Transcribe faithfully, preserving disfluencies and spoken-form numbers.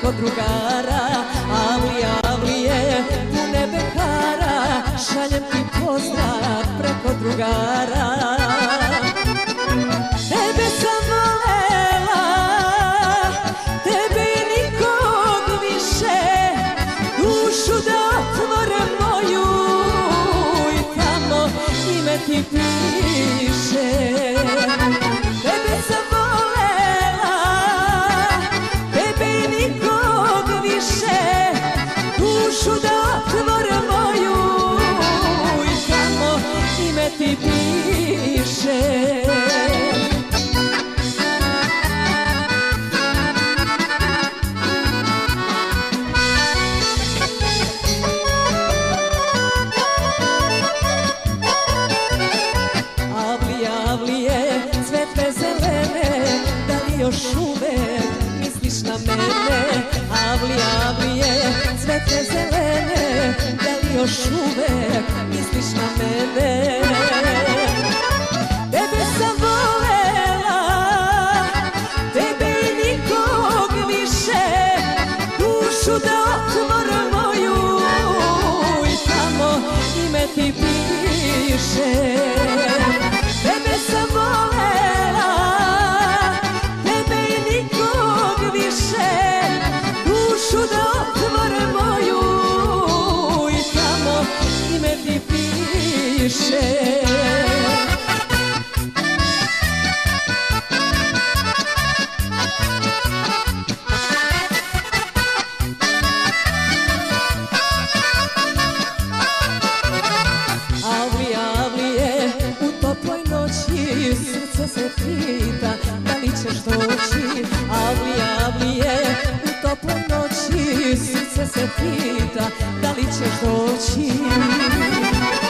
preko drugara. Avlija, avlije, pune bekara, šaljem ti pozdrav preko drugara. Tebe sam volela, tebe i nikog više, dušu da otvore moju i tamo ime ti piše. Tebe sam volela, tebe i nikog više, dušu da otvore moju i tamo ime ti piše. Još uvek misliš na mene, avlije, avlije, cvete zelene, da li još uvek misliš na mene? Tebe sam volela, tebe i nikog više, dušu da otvore moju i tamo ime ti piše. Tebe sam volela, dušu da otvore moju i tamo ime ti piše. Avlije, avlije, u toploj noći srce se pita da li ćeš doći. Avlije, avlije, u toploj noći srce se pita da li ćeš doći.